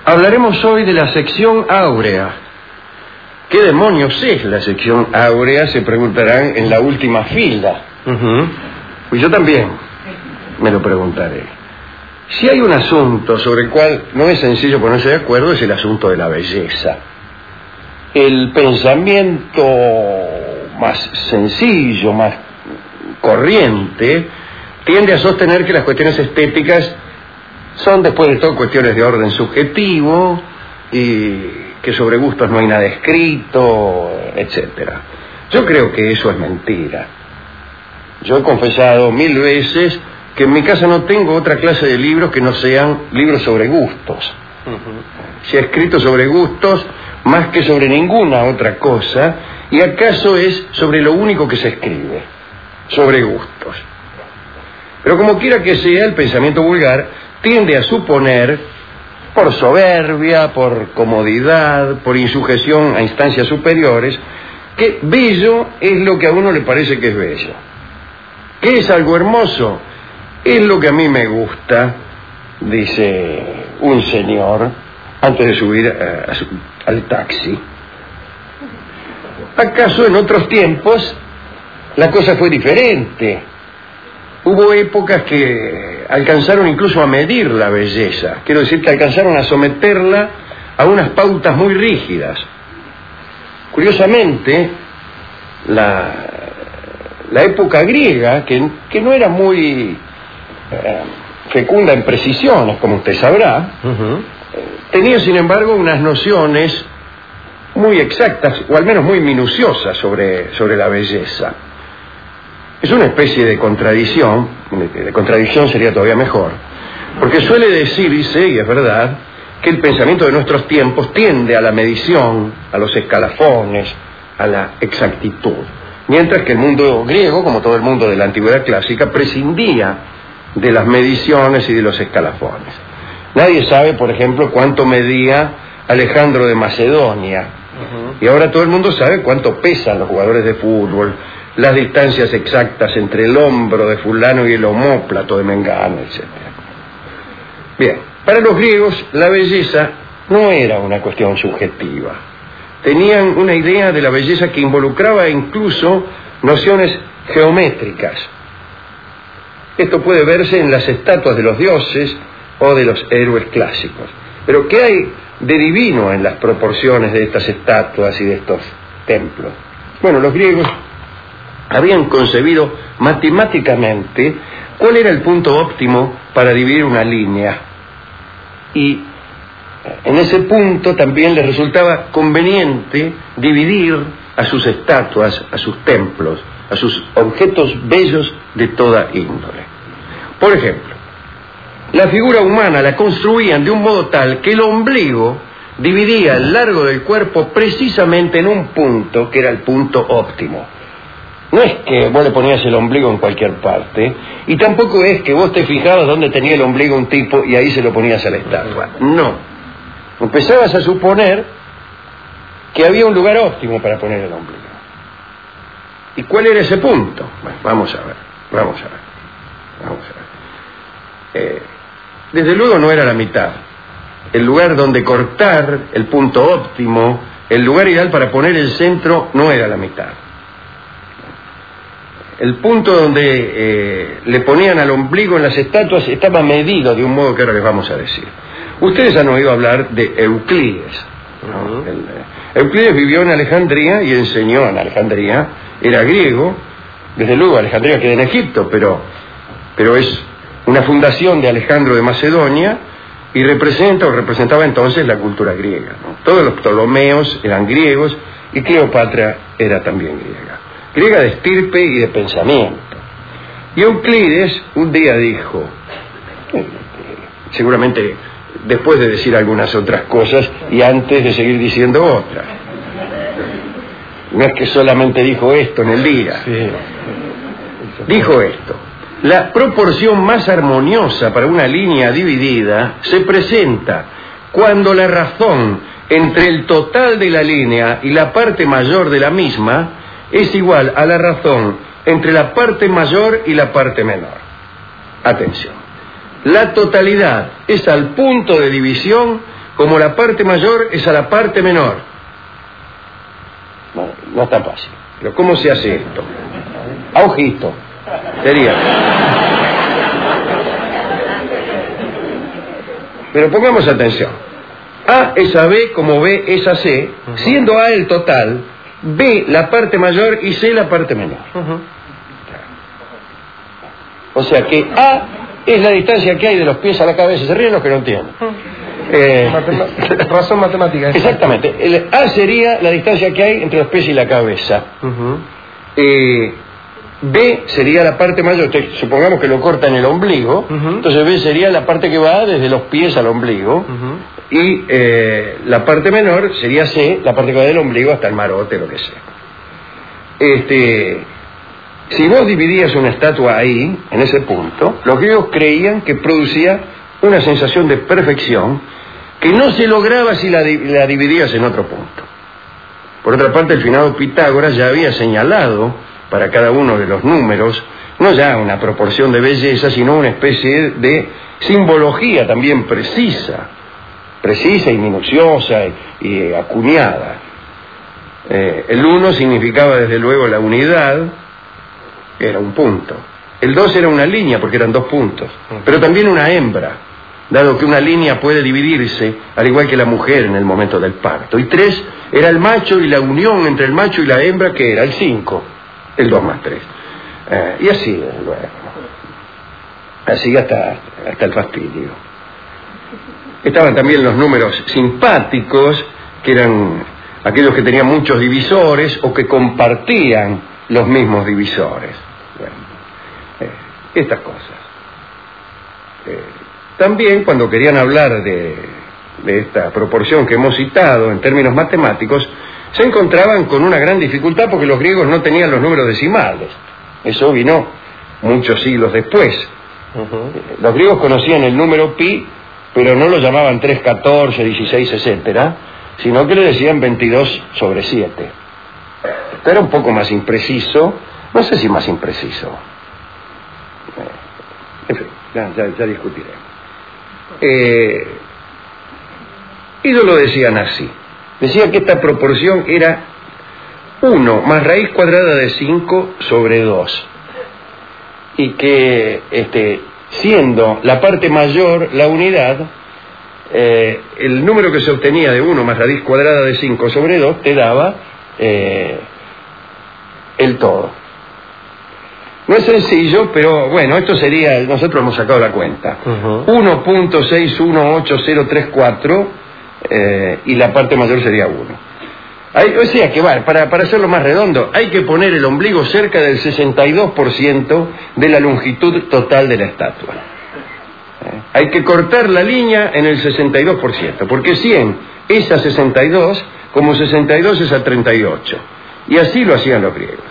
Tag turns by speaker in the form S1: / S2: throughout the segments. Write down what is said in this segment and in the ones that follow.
S1: Hablaremos hoy de la sección áurea. ¿Qué demonios es la sección áurea? Se preguntarán en la última fila. Pues yo también me lo preguntaré. Si hay un asunto sobre el cual no es sencillo ponerse de acuerdo, es el asunto de la belleza. El pensamiento más sencillo, más corriente, tiende a sostener que las cuestiones estéticas son, después de todo, cuestiones de orden subjetivo y que sobre gustos no hay nada escrito, etcétera. Yo creo que eso es mentira. Yo he confesado 1000 veces que en mi casa no tengo otra clase de libros que no sean libros sobre gustos. Se ha escrito sobre gustos más que sobre ninguna otra cosa, y acaso es sobre lo único que se escribe, sobre gustos. Pero como quiera que sea, el pensamiento vulgar tiende a suponer, por soberbia, por comodidad, por insujeción a instancias superiores, que bello es lo que a uno le parece que es bello. ¿Qué es algo hermoso? Es lo que a mí me gusta, dice un señor antes de subir al taxi. ¿Acaso en otros tiempos la cosa fue diferente? Hubo épocas que alcanzaron incluso a medir la belleza. Quiero decir que alcanzaron a someterla a unas pautas muy rígidas. Curiosamente, la época griega, que no era muy fecunda en precisiones, como usted sabrá, tenía sin embargo unas nociones muy exactas, o al menos muy minuciosas sobre la belleza. Es una especie de contradicción sería todavía mejor, porque suele decirse, y es verdad, que el pensamiento de nuestros tiempos tiende a la medición, a los escalafones, a la exactitud, mientras que el mundo griego, como todo el mundo de la antigüedad clásica, prescindía de las mediciones y de los escalafones. Nadie sabe, por ejemplo, cuánto medía Alejandro de Macedonia, y ahora todo el mundo sabe cuánto pesan los jugadores de fútbol, las distancias exactas entre el hombro de fulano y el omóplato de mengano, etc. Bien, para los griegos la belleza no era una cuestión subjetiva. Tenían una idea de la belleza que involucraba incluso nociones geométricas. Esto puede verse en las estatuas de los dioses o de los héroes clásicos. Pero ¿qué hay de divino en las proporciones de estas estatuas y de estos templos? Bueno, los griegos habían concebido matemáticamente cuál era el punto óptimo para dividir una línea, y en ese punto también les resultaba conveniente dividir a sus estatuas, a sus templos, a sus objetos bellos de toda índole. Por ejemplo, la figura humana la construían de un modo tal que el ombligo dividía el largo del cuerpo precisamente en un punto que era el punto óptimo. No es que vos le ponías el ombligo en cualquier parte, y tampoco es que vos te fijabas dónde tenía el ombligo un tipo y ahí se lo ponías a la estatua. No. Empezabas a suponer que había un lugar óptimo para poner el ombligo. ¿Y cuál era ese punto? Bueno, vamos a ver. Desde luego no era la mitad. El lugar donde cortar, el punto óptimo, el lugar ideal para poner el centro, no era la mitad. El punto donde le ponían al ombligo en las estatuas estaba medido de un modo que ahora les vamos a decir. Ustedes han oído hablar de Euclides, ¿no? Euclides vivió en Alejandría y enseñó en Alejandría. Era griego, desde luego Alejandría queda en Egipto, pero es una fundación de Alejandro de Macedonia y representaba entonces la cultura griega, ¿no? Todos los Ptolomeos eran griegos y Cleopatra era también griega de estirpe y de pensamiento. Y Euclides un día dijo, seguramente después de decir algunas otras cosas y antes de seguir diciendo otras, no es que solamente dijo esto en el día, dijo esto: la proporción más armoniosa para una línea dividida se presenta cuando la razón entre el total de la línea y la parte mayor de la misma es igual a la razón entre la parte mayor y la parte menor. Atención. La totalidad es al punto de división como la parte mayor es a la parte menor. Bueno, no es tan fácil. Pero ¿cómo se hace esto? A ojito. Sería. Pero pongamos atención. A es a B como B es a C, siendo A el total, B la parte mayor y C la parte menor. O sea que A es la distancia que hay de los pies a la cabeza. Se ríen los que no entienden.
S2: Razón matemática.
S1: Exactamente. El A sería la distancia que hay entre los pies y la cabeza. B sería la parte mayor. Supongamos que lo corta en el ombligo. Entonces B sería la parte que va desde los pies al ombligo. Y la parte menor sería C, la parte que va del ombligo hasta el marote, lo que sea. Si vos dividías una estatua ahí, en ese punto, los griegos creían que producía una sensación de perfección que no se lograba si la dividías en otro punto. Por otra parte, el finado Pitágoras ya había señalado para cada uno de los números, no ya una proporción de belleza, sino una especie de simbología también precisa y minuciosa y acuñada. El 1 significaba desde luego la unidad, era un punto. El 2 era una línea porque eran 2 puntos, pero también una hembra, dado que una línea puede dividirse al igual que la mujer en el momento del parto. Y 3 era el macho y la unión entre el macho y la hembra, que era el 5, el 2 más 3. Y así, desde luego. Así hasta el fastidio. Estaban también los números simpáticos, que eran aquellos que tenían muchos divisores o que compartían los mismos divisores. Bueno, estas cosas. También cuando querían hablar de esta proporción que hemos citado en términos matemáticos, se encontraban con una gran dificultad porque los griegos no tenían los números decimales. Eso vino muchos siglos después. Los griegos conocían el número pi, pero no lo llamaban 3, 14, 16, etcétera, sino que le decían 22/7. Esto era un poco más impreciso, no sé si más impreciso. En fin, ya discutiremos. Ellos lo decían así. Decían que esta proporción era 1 más raíz cuadrada de 5 sobre 2. Y que siendo la parte mayor la unidad, el número que se obtenía de 1 más raíz cuadrada de 5 sobre 2 te daba el todo. No es sencillo, pero bueno, esto sería, nosotros hemos sacado la cuenta. 1.618034 y la parte mayor sería 1. O sea que para hacerlo más redondo, hay que poner el ombligo cerca del 62% de la longitud total de la estatua. Hay que cortar la línea en el 62%, porque 100 es a 62, como 62 es a 38. Y así lo hacían los griegos.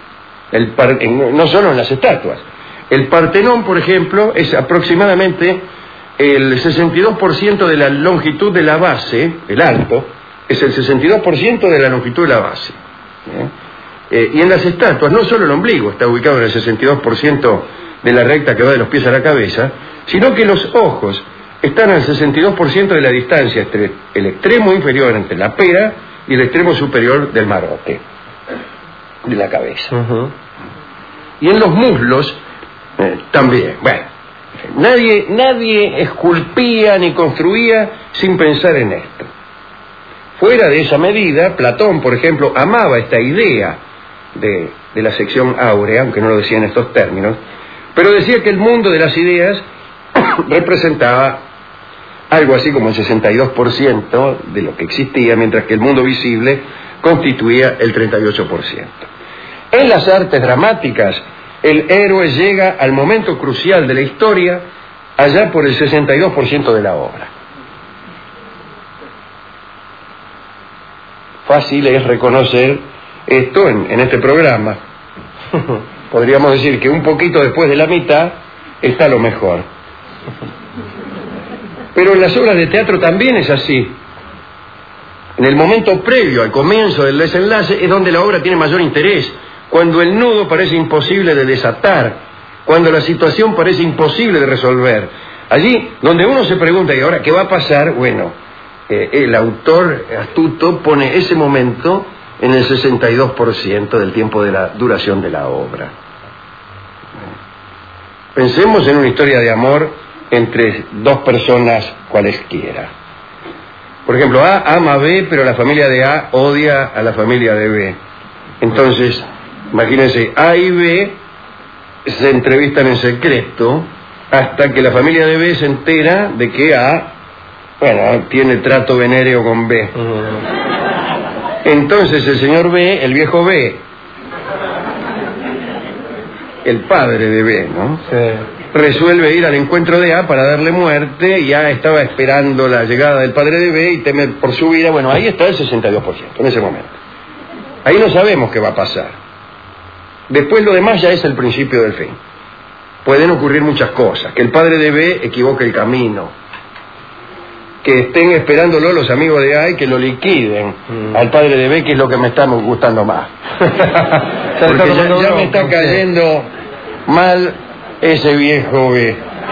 S1: No solo en las estatuas. El Partenón, por ejemplo, es aproximadamente el 62% de la longitud de la base, el alto, es el 62% de la longitud de la base. Y en las estatuas, no solo el ombligo está ubicado en el 62% de la recta que va de los pies a la cabeza, sino que los ojos están al 62% de la distancia entre el extremo inferior, entre la pera, y el extremo superior del marote, de la cabeza. Y en los muslos también. Bueno, nadie esculpía ni construía sin pensar en esto. Fuera de esa medida, Platón, por ejemplo, amaba esta idea de la sección áurea, aunque no lo decía en estos términos, pero decía que el mundo de las ideas representaba algo así como el 62% de lo que existía, mientras que el mundo visible constituía el 38%. En las artes dramáticas, el héroe llega al momento crucial de la historia allá por el 62% de la obra. Fácil es reconocer esto en este programa. Podríamos decir que un poquito después de la mitad está lo mejor. Pero en las obras de teatro también es así. En el momento previo al comienzo del desenlace es donde la obra tiene mayor interés, cuando el nudo parece imposible de desatar, cuando la situación parece imposible de resolver. Allí donde uno se pregunta, ¿y ahora qué va a pasar? Bueno, el autor astuto pone ese momento en el 62% del tiempo de la duración de la obra. Pensemos en una historia de amor entre dos personas cualesquiera. Por ejemplo, A ama a B, pero la familia de A odia a la familia de B. Entonces, imagínense, A y B se entrevistan en secreto hasta que la familia de B se entera de que A, tiene trato venéreo con B. Entonces el señor B, el viejo B, el padre de B, ¿no? Sí. Resuelve ir al encuentro de A para darle muerte, y A estaba esperando la llegada del padre de B y teme por su vida. Bueno, ahí está el 62%, en ese momento. Ahí no sabemos qué va a pasar. Después lo demás ya es el principio del fin. Pueden ocurrir muchas cosas. Que el padre de B equivoque el camino. Que estén esperándolo los amigos de A y que lo liquiden al padre de B, que es lo que me está gustando más. Porque ya me está cayendo mal ese viejo B.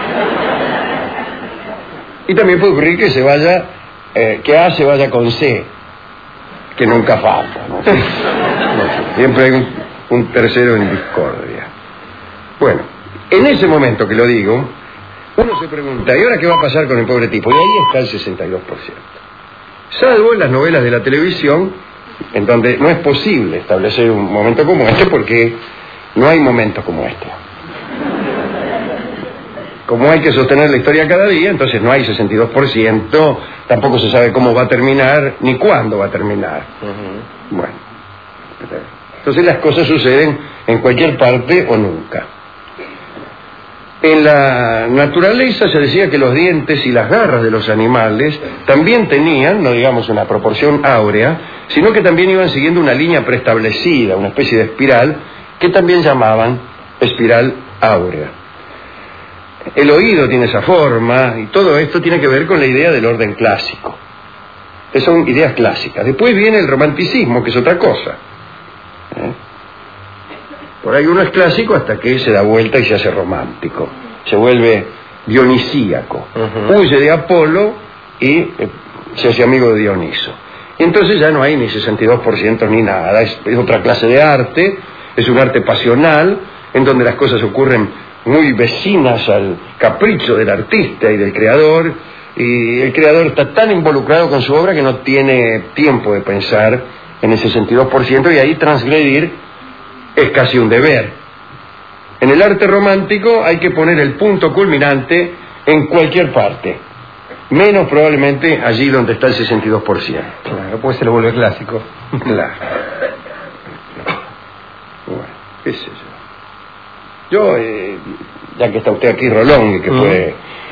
S1: Y también puede ocurrir que se vaya, que A se vaya con C, que nunca falta, ¿no? Siempre hay un tercero en discordia. Bueno, en ese momento que lo digo, uno se pregunta, ¿y ahora qué va a pasar con el pobre tipo? Y ahí está el 62%. Salvo en las novelas de la televisión, en donde no es posible establecer un momento como este, porque no hay momentos como este. Como hay que sostener la historia cada día, entonces no hay 62%, tampoco se sabe cómo va a terminar, ni cuándo va a terminar. Bueno, entonces las cosas suceden en cualquier parte o nunca. En la naturaleza se decía que los dientes y las garras de los animales también tenían, no digamos una proporción áurea, sino que también iban siguiendo una línea preestablecida, una especie de espiral, que también llamaban espiral áurea. El oído tiene esa forma, y todo esto tiene que ver con la idea del orden clásico. Esas son ideas clásicas. Después viene el romanticismo, que es otra cosa. Por ahí uno es clásico hasta que se da vuelta y se hace romántico. Se vuelve dionisíaco. Huye de Apolo y se hace amigo de Dioniso. Y entonces ya no hay ni 62% ni nada. Es otra clase de arte, es un arte pasional, en donde las cosas ocurren muy vecinas al capricho del artista y del creador, y el creador está tan involucrado con su obra que no tiene tiempo de pensar en el 62%, y ahí transgredir es casi un deber. En el arte romántico hay que poner el punto culminante en cualquier parte, menos probablemente allí donde está el 62%.
S2: Claro, pues se lo vuelve clásico.
S1: Claro. Bueno, qué sé yo. Ya que está usted aquí, Rolón, y que puede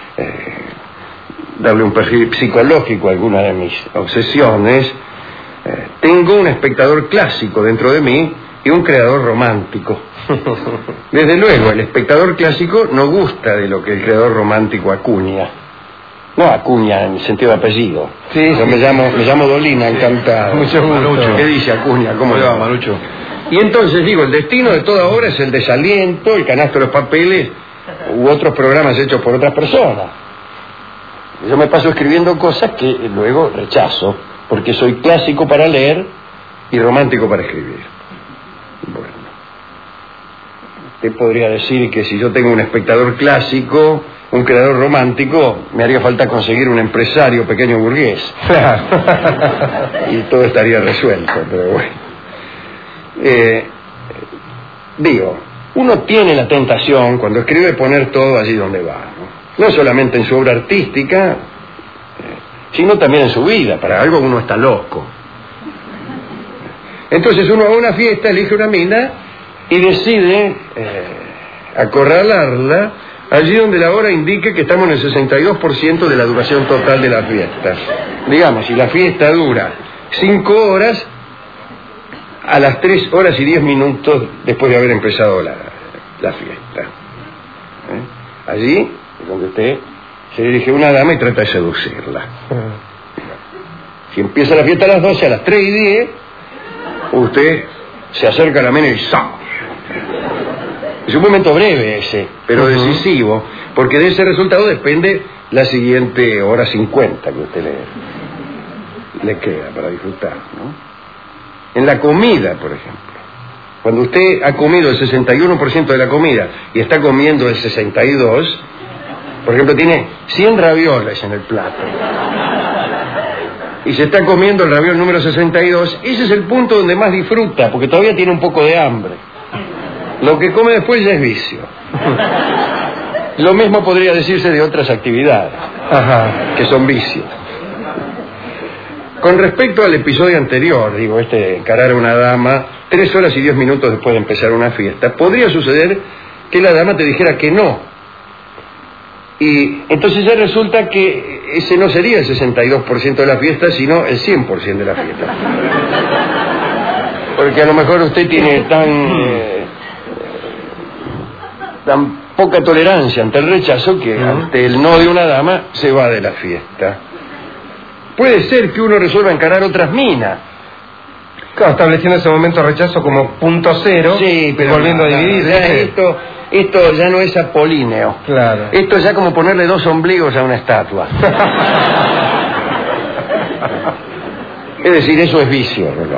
S1: darle un perfil psicológico a alguna de mis obsesiones, tengo un espectador clásico dentro de mí y un creador romántico. Desde luego, el espectador clásico no gusta de lo que el creador romántico acuña. No acuña en el sentido de apellido.
S2: Sí,
S1: yo me llamo Dolina, encantado.
S2: Mucho gusto.
S1: ¿Qué dice acuña? ¿Cómo le va,
S2: Manucho?
S1: Y entonces digo, el destino de toda obra es el desaliento, el canasto de los papeles u otros programas hechos por otras personas. Yo me paso escribiendo cosas que luego rechazo, porque soy clásico para leer y romántico para escribir. Bueno, usted podría decir que si yo tengo un espectador clásico, un creador romántico, me haría falta conseguir un empresario pequeño burgués. Y todo estaría resuelto, pero bueno. Digo, uno tiene la tentación cuando escribe poner todo allí donde va, no solamente en su obra artística, sino también en su vida. Para algo uno está loco. Entonces uno va a una fiesta, elige una mina y decide acorralarla allí donde la hora indique que estamos en el 62% de la duración total de la fiesta. Digamos, si la fiesta dura 5 horas, a las 3 horas y 10 minutos después de haber empezado la fiesta. Allí es donde usted se dirige a una dama y trata de seducirla. Si empieza la fiesta a las 12, a las 3 y 10, usted se acerca a la mina y ¡zam! Es un momento breve ese, pero decisivo, porque de ese resultado depende la siguiente hora 50 que usted le queda para disfrutar, ¿no? En la comida, por ejemplo. Cuando usted ha comido el 61% de la comida y está comiendo el 62%, por ejemplo, tiene 100 ravioles en el plato y se está comiendo el raviol número 62, ese es el punto donde más disfruta, porque todavía tiene un poco de hambre. Lo que come después ya es vicio. Lo mismo podría decirse de otras actividades, que son vicios. Con respecto al episodio anterior, digo, encarar a una dama 3 horas y 10 minutos después de empezar una fiesta, podría suceder que la dama te dijera que no. Y entonces ya resulta que ese no sería el 62% de la fiesta, sino el 100% de la fiesta. Porque a lo mejor usted tiene tan poca tolerancia ante el rechazo que ante el no de una dama se va de la fiesta. Puede ser que uno resuelva encarar otras minas.
S2: Claro, estableciendo ese momento de rechazo como punto cero,
S1: sí, pero
S2: volviendo a dividir.
S1: Esto ya no es apolíneo.
S2: Claro.
S1: Esto es ya como ponerle 2 ombligos a una estatua. Es decir, eso es vicio, Rolón.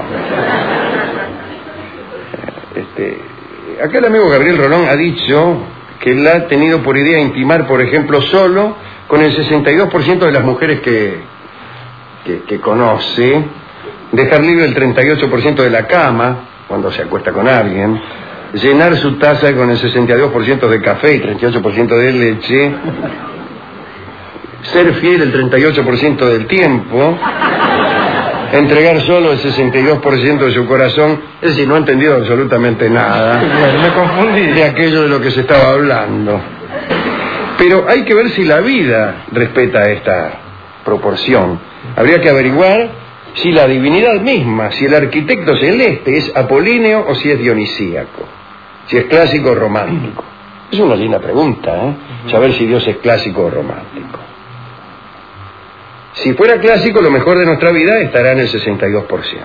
S1: Acá el amigo Gabriel Rolón ha dicho que él ha tenido por idea intimar, por ejemplo, solo con el 62% de las mujeres que conoce, dejar libre el 38% de la cama cuando se acuesta con alguien, llenar su taza con el 62% de café y 38% de leche, ser fiel el 38% del tiempo, entregar solo el 62% de su corazón. Es decir, no ha entendido absolutamente nada.
S2: Me confundí
S1: de aquello de lo que se estaba hablando. Pero hay que ver si la vida respeta esta proporción. Habría que averiguar si la divinidad misma, si el arquitecto celeste es apolíneo o si es dionisíaco, si es clásico o romántico. Es una linda pregunta, saber si Dios es clásico o romántico. Si fuera clásico, lo mejor de nuestra vida estará en el 62%.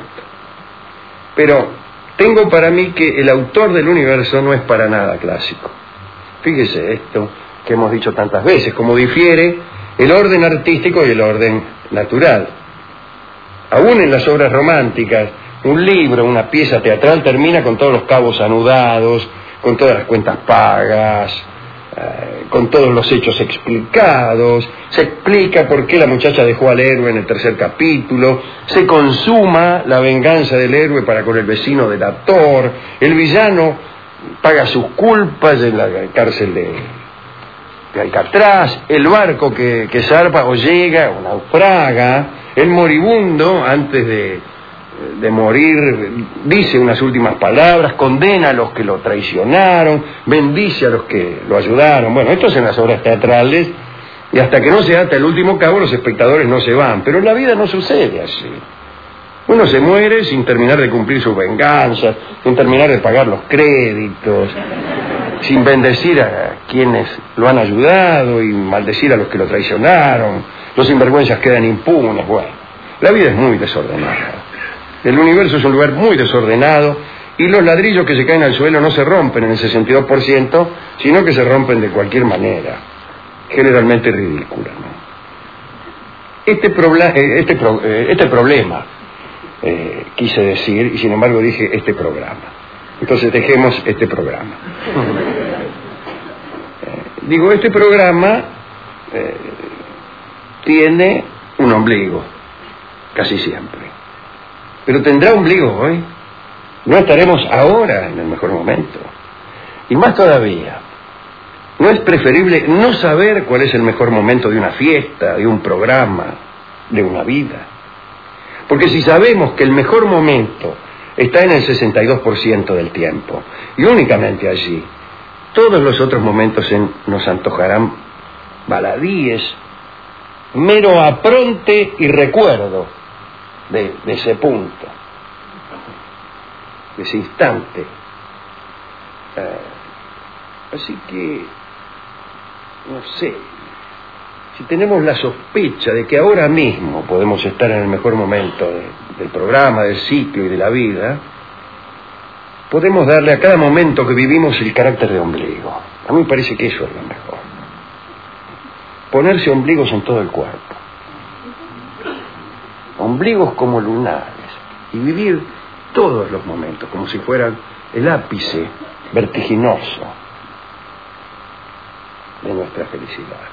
S1: Pero tengo para mí que el autor del universo no es para nada clásico. Fíjese esto que hemos dicho tantas veces, como difiere el orden artístico y el orden natural. Aún en las obras románticas, un libro, una pieza teatral termina con todos los cabos anudados, con todas las cuentas pagas, con todos los hechos explicados, se explica por qué la muchacha dejó al héroe en el 3er capítulo, se consuma la venganza del héroe para con el vecino delator, el villano paga sus culpas en la cárcel de Alcatraz, el barco que zarpa o llega o naufraga, el moribundo antes de morir dice unas últimas palabras, condena a los que lo traicionaron, bendice a los que lo ayudaron. Bueno, esto es en las obras teatrales, y hasta que no se ata el último cabo los espectadores no se van. Pero en la vida no sucede así. Uno se muere sin terminar de cumplir sus venganzas, sin terminar de pagar los créditos, sin bendecir a quienes lo han ayudado y maldecir a los que lo traicionaron. Los sinvergüenzas quedan impunes. Bueno, la vida es muy desordenada. El universo es un lugar muy desordenado y los ladrillos que se caen al suelo no se rompen en el 62%, sino que se rompen de cualquier manera, generalmente ridícula, ¿no? Este problema, quise decir, y sin embargo dije este programa. Entonces dejemos este programa. Digo, este programa tiene un ombligo, casi siempre. Pero tendrá ombligo hoy. No estaremos ahora en el mejor momento. Y más todavía, ¿no es preferible no saber cuál es el mejor momento de una fiesta, de un programa, de una vida? Porque si sabemos que el mejor momento está en el 62% del tiempo, y únicamente allí, todos los otros momentos nos antojarán baladíes, mero apronte y recuerdo de ese punto, de ese instante. Así que, no sé, si tenemos la sospecha de que ahora mismo podemos estar en el mejor momento del programa, del ciclo y de la vida, podemos darle a cada momento que vivimos el carácter de ombligo. A mí me parece que eso es lo mejor. Ponerse ombligos en todo el cuerpo. ombligos como lunares, y vivir todos los momentos como si fueran el ápice vertiginoso de nuestra felicidad.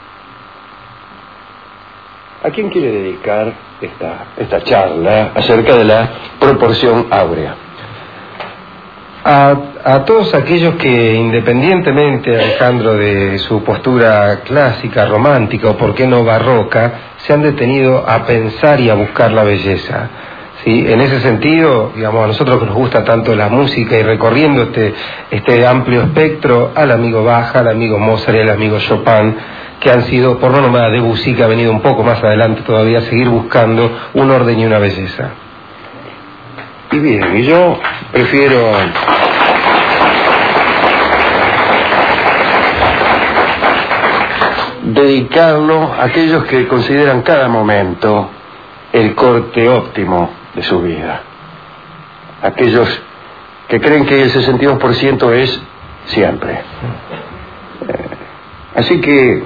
S1: ¿A quién quiere dedicar esta charla acerca de la proporción áurea?
S2: A todos aquellos que, independientemente, Alejandro, de su postura clásica, romántica o por qué no barroca, se han detenido a pensar y a buscar la belleza. ¿Sí? En ese sentido, digamos, a nosotros que nos gusta tanto la música y recorriendo este amplio espectro, al amigo Bach, al amigo Mozart y al amigo Chopin, que han sido, por no nombrar a Debussy, que ha venido un poco más adelante todavía, a seguir buscando un orden y una belleza.
S1: Y bien, y yo prefiero dedicarlo a aquellos que consideran cada momento el corte óptimo de su vida. Aquellos que creen que el 62% es siempre. Así que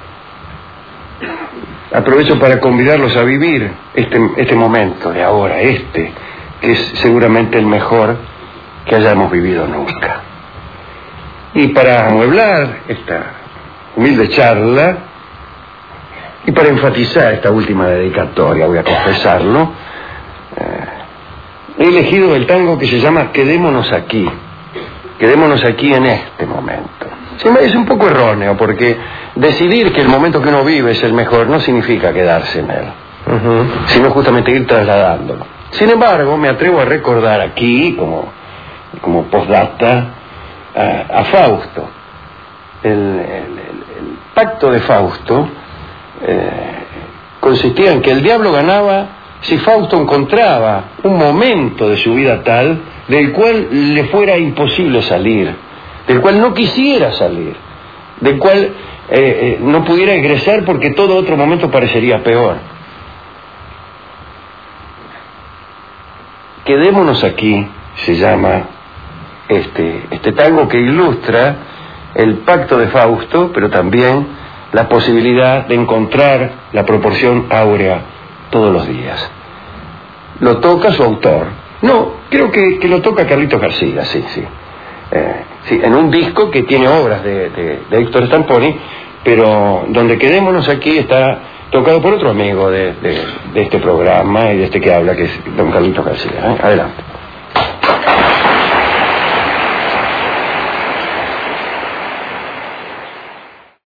S1: aprovecho para convidarlos a vivir este momento de ahora, que es seguramente el mejor que hayamos vivido nunca. Y para amueblar esta humilde charla, y para enfatizar esta última dedicatoria, voy a confesarlo, he elegido el tango que se llama Quedémonos aquí en este momento. Es un poco erróneo, porque decidir que el momento que uno vive es el mejor no significa quedarse en él, sino justamente ir trasladándolo. Sin embargo, me atrevo a recordar aquí, como postdata, a Fausto. El pacto de Fausto consistía en que el diablo ganaba si Fausto encontraba un momento de su vida tal del cual le fuera imposible salir, del cual no quisiera salir, del cual no pudiera egresar porque todo otro momento parecería peor. Quedémonos aquí, se llama este tango que ilustra el pacto de Fausto, pero también la posibilidad de encontrar la proporción áurea todos los días. Lo toca su autor. No, creo que lo toca Carlitos García, sí. Sí, en un disco que tiene obras de Héctor Stamponi, pero donde Quedémonos aquí está tocado por otro amigo de este programa y de este que habla, que es don Carlitos García. Adelante.